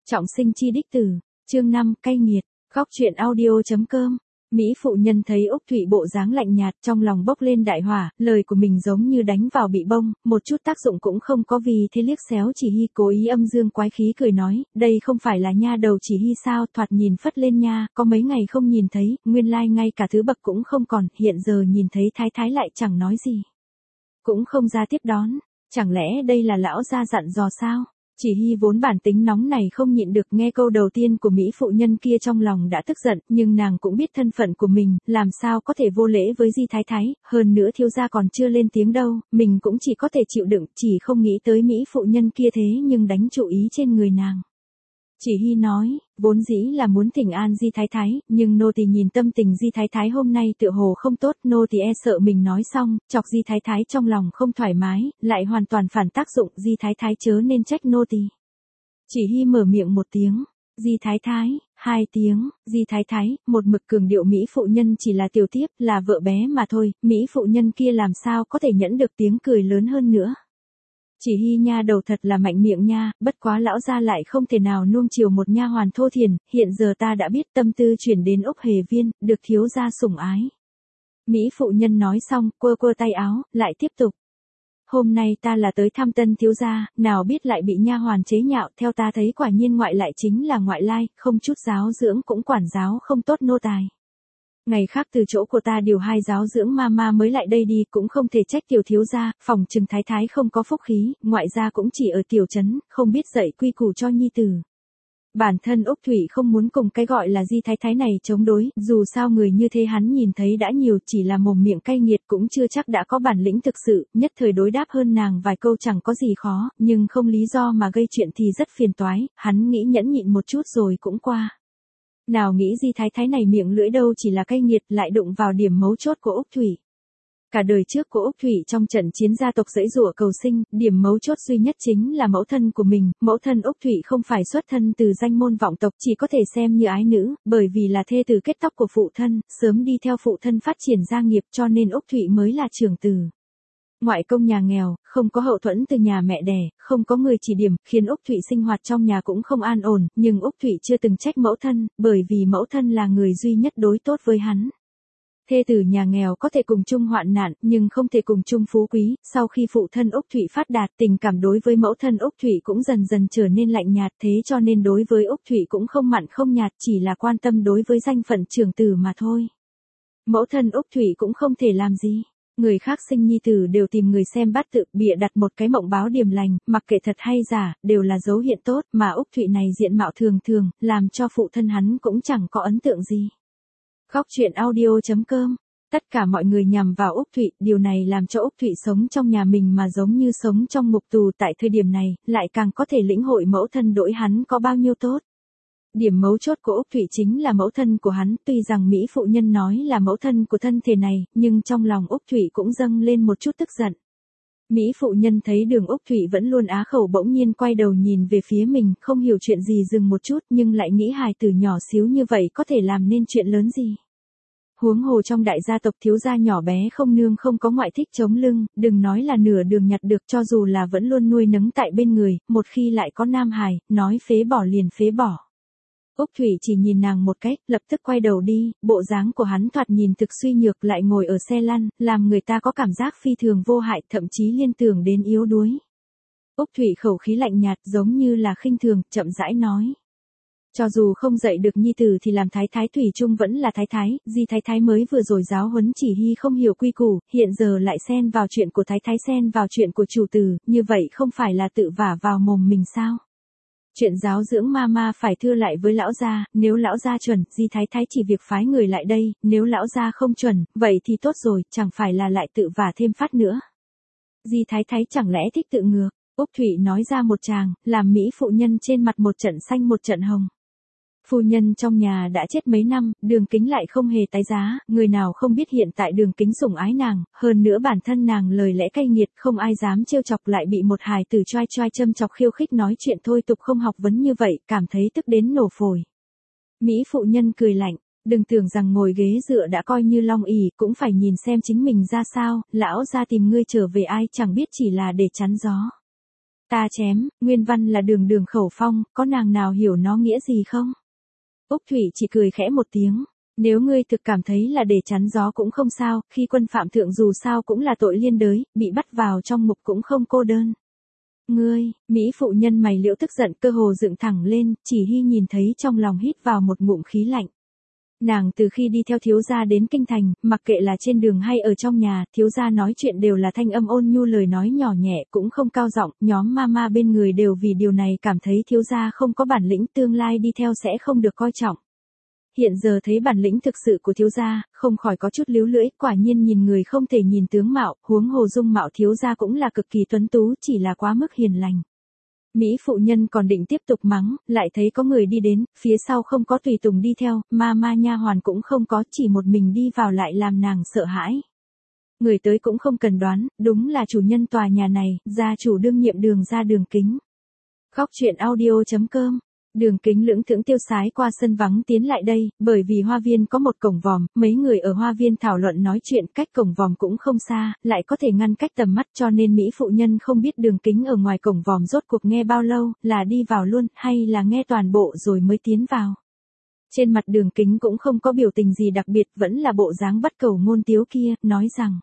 Trọng sinh chi đích tử, chương 5, cay nghiệt, góc truyện audio.com. Mỹ phụ nhân thấy Úc Thụy bộ dáng lạnh nhạt, trong lòng bốc lên đại hỏa, lời của mình giống như đánh vào bị bông, một chút tác dụng cũng không có, vì thế liếc xéo Chỉ Hy cố ý âm dương quái khí cười nói, đây không phải là nha đầu Chỉ Hy sao, thoạt nhìn phất lên nha, có mấy ngày không nhìn thấy, nguyên lai ngay cả thứ bậc cũng không còn, hiện giờ nhìn thấy thái thái lại chẳng nói gì. Cũng không ra tiếp đón, chẳng lẽ đây là lão gia dặn dò sao? Chỉ Hy vốn bản tính nóng này không nhịn được, nghe câu đầu tiên của Mỹ phụ nhân kia trong lòng đã tức giận, nhưng nàng cũng biết thân phận của mình, làm sao có thể vô lễ với Di Thái Thái, hơn nữa thiếu gia còn chưa lên tiếng đâu, mình cũng chỉ có thể chịu đựng, chỉ không nghĩ tới Mỹ phụ nhân kia thế nhưng đánh chủ ý trên người nàng. Chỉ Hy nói, vốn dĩ là muốn thỉnh an Di Thái Thái, nhưng nô tỳ nhìn tâm tình Di Thái Thái hôm nay tựa hồ không tốt, nô tỳ e sợ mình nói xong, chọc Di Thái Thái trong lòng không thoải mái, lại hoàn toàn phản tác dụng, Di Thái Thái chớ nên trách nô tỳ. Chỉ Hy mở miệng một tiếng, Di Thái Thái, hai tiếng, Di Thái Thái, một mực cường điệu Mỹ phụ nhân chỉ là tiểu tiếp, là vợ bé mà thôi, Mỹ phụ nhân kia làm sao có thể nhẫn được tiếng cười lớn hơn nữa. Chỉ Hy nha đầu thật là mạnh miệng nha, bất quá lão gia lại không thể nào nuông chiều một nha hoàn thô thiển, hiện giờ ta đã biết tâm tư chuyển đến Úc Hề Viên, được thiếu gia sủng ái. Mỹ phụ nhân nói xong, quơ quơ tay áo, lại tiếp tục. Hôm nay ta là tới thăm tân thiếu gia, nào biết lại bị nha hoàn chế nhạo, theo ta thấy quả nhiên ngoại lại chính là ngoại lai, không chút giáo dưỡng cũng quản giáo không tốt nô tài. Ngày khác từ chỗ của ta điều 2 giáo dưỡng ma mới lại đây đi, cũng không thể trách tiểu thiếu gia, phòng trừng thái thái không có phúc khí, ngoại gia cũng chỉ ở tiểu trấn, không biết dạy quy củ cho nhi tử. Bản thân Úc Thụy không muốn cùng cái gọi là Di Thái Thái này chống đối, dù sao người như thế hắn nhìn thấy đã nhiều, chỉ là mồm miệng cay nghiệt cũng chưa chắc đã có bản lĩnh thực sự, nhất thời đối đáp hơn nàng vài câu chẳng có gì khó, nhưng không lý do mà gây chuyện thì rất phiền toái, hắn nghĩ nhẫn nhịn một chút rồi cũng qua. Nào nghĩ Di Thái Thái này miệng lưỡi đâu chỉ là cay nghiệt, lại đụng vào điểm mấu chốt của Úc Thụy. Cả đời trước của Úc Thụy trong trận chiến gia tộc giãy giụa cầu sinh, điểm mấu chốt duy nhất chính là mẫu thân của mình, mẫu thân Úc Thụy không phải xuất thân từ danh môn vọng tộc, chỉ có thể xem như ái nữ, bởi vì là thê tử kết tóc của phụ thân, sớm đi theo phụ thân phát triển gia nghiệp cho nên Úc Thụy mới là trưởng tử. Ngoại công nhà nghèo, không có hậu thuẫn từ nhà mẹ đẻ, không có người chỉ điểm, khiến Úc Thụy sinh hoạt trong nhà cũng không an ổn, nhưng Úc Thụy chưa từng trách mẫu thân, bởi vì mẫu thân là người duy nhất đối tốt với hắn. Thê tử nhà nghèo có thể cùng chung hoạn nạn, nhưng không thể cùng chung phú quý, sau khi phụ thân Úc Thụy phát đạt, tình cảm đối với mẫu thân Úc Thụy cũng dần dần trở nên lạnh nhạt, thế cho nên đối với Úc Thụy cũng không mặn không nhạt, chỉ là quan tâm đối với danh phận trưởng tử mà thôi. Mẫu thân Úc Thụy cũng không thể làm gì. Người khác sinh nhi tử đều tìm người xem bát tự, bịa đặt một cái mộng báo điềm lành, mặc kệ thật hay giả, đều là dấu hiện tốt, mà Úc Thụy này diện mạo thường thường, làm cho phụ thân hắn cũng chẳng có ấn tượng gì. Góc truyện audio.com. Tất cả mọi người nhằm vào Úc Thụy, điều này làm cho Úc Thụy sống trong nhà mình mà giống như sống trong ngục tù, tại thời điểm này, lại càng có thể lĩnh hội mẫu thân đối hắn có bao nhiêu tốt. Điểm mấu chốt của Úc Thụy chính là mẫu thân của hắn, tuy rằng Mỹ phụ nhân nói là mẫu thân của thân thể này, nhưng trong lòng Úc Thụy cũng dâng lên một chút tức giận. Mỹ phụ nhân thấy Đường Úc Thụy vẫn luôn á khẩu, bỗng nhiên quay đầu nhìn về phía mình, không hiểu chuyện gì dừng một chút, nhưng lại nghĩ hài tử nhỏ xíu như vậy có thể làm nên chuyện lớn gì. Huống hồ trong đại gia tộc thiếu gia nhỏ bé không nương không có ngoại thích chống lưng, đừng nói là nửa đường nhặt được, cho dù là vẫn luôn nuôi nấng tại bên người, một khi lại có nam hài, nói phế bỏ liền phế bỏ. Úc Thụy chỉ nhìn nàng một cách, lập tức quay đầu đi, bộ dáng của hắn thoạt nhìn thực suy nhược, lại ngồi ở xe lăn, làm người ta có cảm giác phi thường vô hại, thậm chí liên tưởng đến yếu đuối. Úc Thụy khẩu khí lạnh nhạt giống như là khinh thường, chậm rãi nói. Cho dù không dạy được nhi tử thì làm thái thái thủy chung vẫn là thái thái, Di Thái Thái mới vừa rồi giáo huấn Chỉ Hy không hiểu quy củ, hiện giờ lại xen vào chuyện của thái thái, xen vào chuyện của chủ tử, như vậy không phải là tự vả vào mồm mình sao? Chuyện giáo dưỡng ma phải thưa lại với lão gia, nếu lão gia chuẩn, Di Thái Thái chỉ việc phái người lại đây, nếu lão gia không chuẩn, vậy thì tốt rồi, chẳng phải là lại tự vả thêm phát nữa. Di Thái Thái chẳng lẽ thích tự ngược? Úc Thụy nói ra một tràng, làm Mỹ phụ nhân trên mặt một trận xanh một trận hồng. Phu nhân trong nhà đã chết mấy năm, Đường Kính lại không hề tái giá, người nào không biết hiện tại Đường Kính sủng ái nàng, hơn nữa bản thân nàng lời lẽ cay nghiệt, không ai dám trêu chọc, lại bị một hài tử choai choai châm chọc khiêu khích nói chuyện thôi tục không học vấn như vậy, cảm thấy tức đến nổ phổi. Mỹ phụ nhân cười lạnh, đừng tưởng rằng ngồi ghế dựa đã coi như long ỷ, cũng phải nhìn xem chính mình ra sao, lão gia tìm ngươi trở về ai chẳng biết chỉ là để chắn gió. Ta chém, nguyên văn là đường đường khẩu phong, có nàng nào hiểu nó nghĩa gì không? Úc Thủy chỉ cười khẽ một tiếng. Nếu ngươi thực cảm thấy là để chắn gió cũng không sao, khi quân phạm thượng dù sao cũng là tội liên đới, bị bắt vào trong ngục cũng không cô đơn. Ngươi, Mỹ phụ nhân mày liễu tức giận cơ hồ dựng thẳng lên, Chỉ Hy nhìn thấy trong lòng hít vào một ngụm khí lạnh. Nàng từ khi đi theo thiếu gia đến kinh thành, mặc kệ là trên đường hay ở trong nhà, thiếu gia nói chuyện đều là thanh âm ôn nhu lời nói nhỏ nhẹ cũng không cao giọng, nhóm mama bên người đều vì điều này cảm thấy thiếu gia không có bản lĩnh tương lai đi theo sẽ không được coi trọng. Hiện giờ thấy bản lĩnh thực sự của thiếu gia, không khỏi có chút líu lưỡi, quả nhiên nhìn người không thể nhìn tướng mạo, huống hồ dung mạo thiếu gia cũng là cực kỳ tuấn tú, chỉ là quá mức hiền lành. Mỹ phụ nhân còn định tiếp tục mắng, lại thấy có người đi đến, phía sau không có tùy tùng đi theo, ma nha hoàn cũng không có, chỉ một mình đi vào lại làm nàng sợ hãi. Người tới cũng không cần đoán, đúng là chủ nhân tòa nhà này, gia chủ đương nhiệm Đường gia Đường Kính. Góc truyện audio.com. Đường Kính lưỡng thưởng tiêu sái qua sân vắng tiến lại đây, bởi vì hoa viên có một cổng vòm, mấy người ở hoa viên thảo luận nói chuyện, cách cổng vòm cũng không xa, lại có thể ngăn cách tầm mắt, cho nên Mỹ phụ nhân không biết Đường Kính ở ngoài cổng vòm rốt cuộc nghe bao lâu, là đi vào luôn, hay là nghe toàn bộ rồi mới tiến vào. Trên mặt Đường Kính cũng không có biểu tình gì đặc biệt, vẫn là bộ dáng bắt cầu ngôn tiếu kia, nói rằng: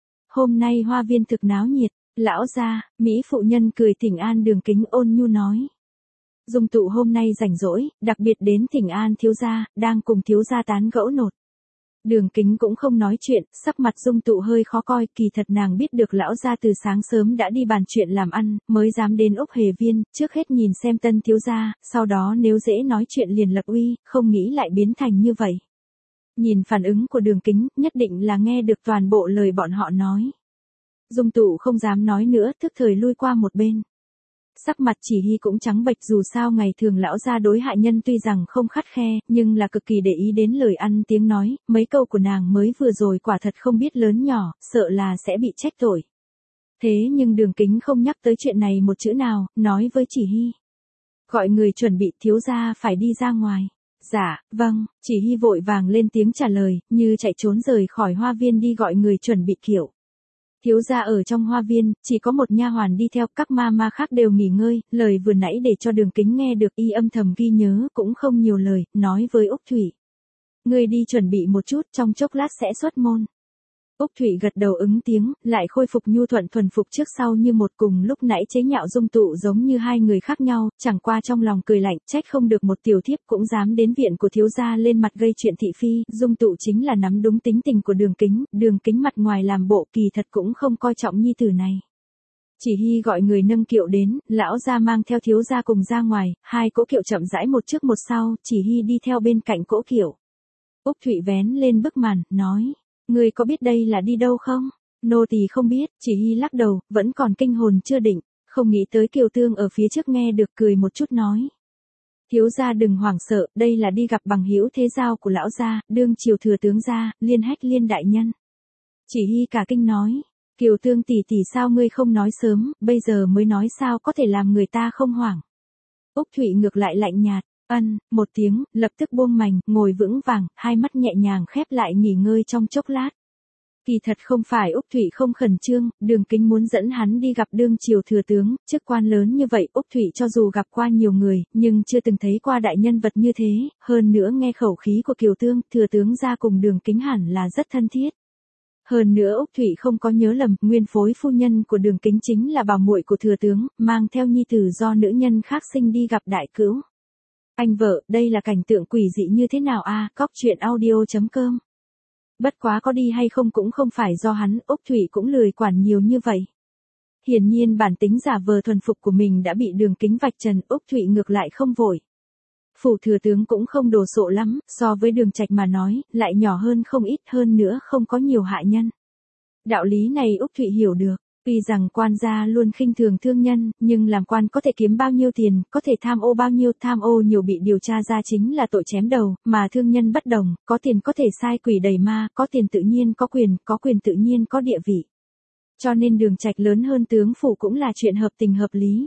hôm nay hoa viên thực náo nhiệt. Lão gia, Mỹ phụ nhân cười thỉnh an Đường Kính ôn nhu nói. Dung tụ hôm nay rảnh rỗi, đặc biệt đến thỉnh an thiếu gia, đang cùng thiếu gia tán gẫu nột. Đường Kính cũng không nói chuyện, sắc mặt Dung tụ hơi khó coi, kỳ thật nàng biết được lão gia từ sáng sớm đã đi bàn chuyện làm ăn, mới dám đến Úc Hề Viên, trước hết nhìn xem tân thiếu gia, sau đó nếu dễ nói chuyện liền lập uy, không nghĩ lại biến thành như vậy. Nhìn phản ứng của Đường Kính, nhất định là nghe được toàn bộ lời bọn họ nói. Dung tụ không dám nói nữa, thức thời lui qua một bên. Sắc mặt Chỉ Hy cũng trắng bệch, dù sao ngày thường lão gia đối hạ nhân tuy rằng không khắt khe, nhưng là cực kỳ để ý đến lời ăn tiếng nói, mấy câu của nàng mới vừa rồi quả thật không biết lớn nhỏ, sợ là sẽ bị trách tội. Thế nhưng Đường Kính không nhắc tới chuyện này một chữ nào, nói với Chỉ Hy. Gọi người chuẩn bị, thiếu gia phải đi ra ngoài. Dạ, vâng, Chỉ Hy vội vàng lên tiếng trả lời, như chạy trốn rời khỏi hoa viên đi gọi người chuẩn bị kiểu. Thiếu gia ở trong hoa viên, chỉ có một nha hoàn đi theo, các ma khác đều nghỉ ngơi, lời vừa nãy để cho Đường Kính nghe được y âm thầm ghi nhớ, cũng không nhiều lời, nói với Úc Thủy. Ngươi đi chuẩn bị một chút, trong chốc lát sẽ xuất môn. Úc Thủy gật đầu ứng tiếng, lại khôi phục nhu thuận thuần phục trước sau như một, cùng lúc nãy chế nhạo Dung tụ giống như hai người khác nhau, chẳng qua trong lòng cười lạnh, trách không được một tiểu thiếp cũng dám đến viện của thiếu gia lên mặt gây chuyện thị phi, Dung tụ chính là nắm đúng tính tình của Đường Kính mặt ngoài làm bộ kỳ thật cũng không coi trọng nhi tử này. Chỉ Hy gọi người nâng kiệu đến, lão gia mang theo thiếu gia cùng ra ngoài, hai cỗ kiệu chậm rãi một trước một sau, Chỉ Hy đi theo bên cạnh cỗ kiệu. Úc Thủy vén lên bức màn, nói. Ngươi có biết đây là đi đâu không? Nô tỳ không biết, Chỉ Hy lắc đầu, vẫn còn kinh hồn chưa định, không nghĩ tới Kiều Tương ở phía trước nghe được cười một chút nói. Thiếu gia đừng hoảng sợ, đây là đi gặp bằng hữu thế giao của lão gia, đương triều thừa tướng gia, Liên Hách Liên đại nhân. Chỉ Hy cả kinh nói, Kiều Tương tỷ tỷ sao ngươi không nói sớm, bây giờ mới nói sao có thể làm người ta không hoảng. Úc Thụy ngược lại lạnh nhạt. Một tiếng, lập tức buông mành, ngồi vững vàng, hai mắt nhẹ nhàng khép lại nghỉ ngơi trong chốc lát. Kỳ thật không phải Úc Thụy không khẩn trương, Đường Kính muốn dẫn hắn đi gặp đương triều thừa tướng, chức quan lớn như vậy Úc Thụy cho dù gặp qua nhiều người, nhưng chưa từng thấy qua đại nhân vật như thế, hơn nữa nghe khẩu khí của Kiều Tương, thừa tướng ra cùng Đường Kính hẳn là rất thân thiết. Hơn nữa Úc Thụy không có nhớ lầm, nguyên phối phu nhân của Đường Kính chính là bảo muội của thừa tướng, mang theo nhi tử do nữ nhân khác sinh đi gặp đại cữu. Anh vợ, đây là cảnh tượng quỷ dị như thế nào a? Góc truyện audio.com. Bất quá có đi hay không cũng không phải do hắn, Úc Thủy cũng lười quản nhiều như vậy. Hiển nhiên bản tính giả vờ thuần phục của mình đã bị Đường Kính vạch trần, Úc Thủy ngược lại không vội. Phủ thừa tướng cũng không đồ sộ lắm, so với Đường Trạch mà nói, lại nhỏ hơn không ít, hơn nữa không có nhiều hạ nhân. Đạo lý này Úc Thủy hiểu được. Tuy rằng quan gia luôn khinh thường thương nhân, nhưng làm quan có thể kiếm bao nhiêu tiền, có thể tham ô bao nhiêu, tham ô nhiều bị điều tra ra chính là tội chém đầu, mà thương nhân bất đồng, có tiền có thể sai quỷ đầy ma, có tiền tự nhiên có quyền tự nhiên có địa vị. Cho nên Đường Trạch lớn hơn tướng phủ cũng là chuyện hợp tình hợp lý.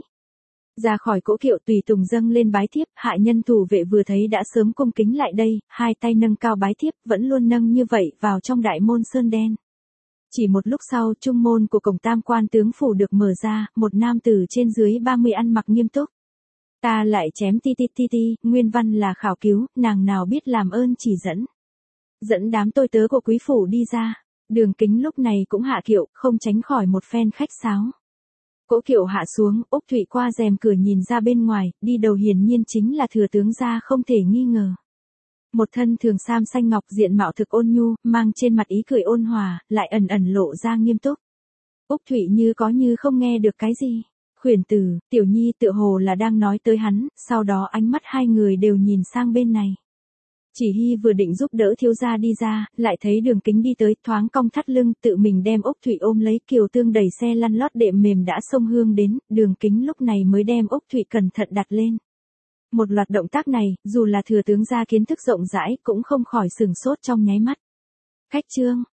Ra khỏi cỗ kiệu tùy tùng dâng lên bái thiếp, hạ nhân thủ vệ vừa thấy đã sớm cung kính lại đây, hai tay nâng cao bái thiếp, vẫn luôn nâng như vậy vào trong đại môn sơn đen. Chỉ một lúc sau, trung môn của cổng Tam Quan tướng phủ được mở ra, một nam tử trên dưới 30 ăn mặc nghiêm túc. Ta lại chém ti ti ti ti, nguyên văn là khảo cứu, nàng nào biết làm ơn chỉ dẫn. Dẫn đám tôi tớ của quý phủ đi ra. Đường Kính lúc này cũng hạ kiệu, không tránh khỏi một phen khách sáo. Cỗ kiệu hạ xuống, Úc Thụy qua rèm cửa nhìn ra bên ngoài, đi đầu hiển nhiên chính là thừa tướng gia không thể nghi ngờ. Một thân thường sam xanh ngọc, diện mạo thực ôn nhu, mang trên mặt ý cười ôn hòa, lại ẩn ẩn lộ ra nghiêm túc. Úc Thụy như có như không nghe được cái gì. Khuyển tử, Tiểu Nhi tựa hồ là đang nói tới hắn, sau đó ánh mắt hai người đều nhìn sang bên này. Chỉ Hy vừa định giúp đỡ thiếu gia đi ra, lại thấy Đường Kính đi tới, thoáng cong thắt lưng, tự mình đem Úc Thụy ôm lấy, Kiều Tương đẩy xe lăn lót đệm mềm đã xông hương đến, Đường Kính lúc này mới đem Úc Thụy cẩn thận đặt lên. Một loạt động tác này, dù là thừa tướng gia kiến thức rộng rãi, cũng không khỏi sửng sốt trong nháy mắt. Khách trương,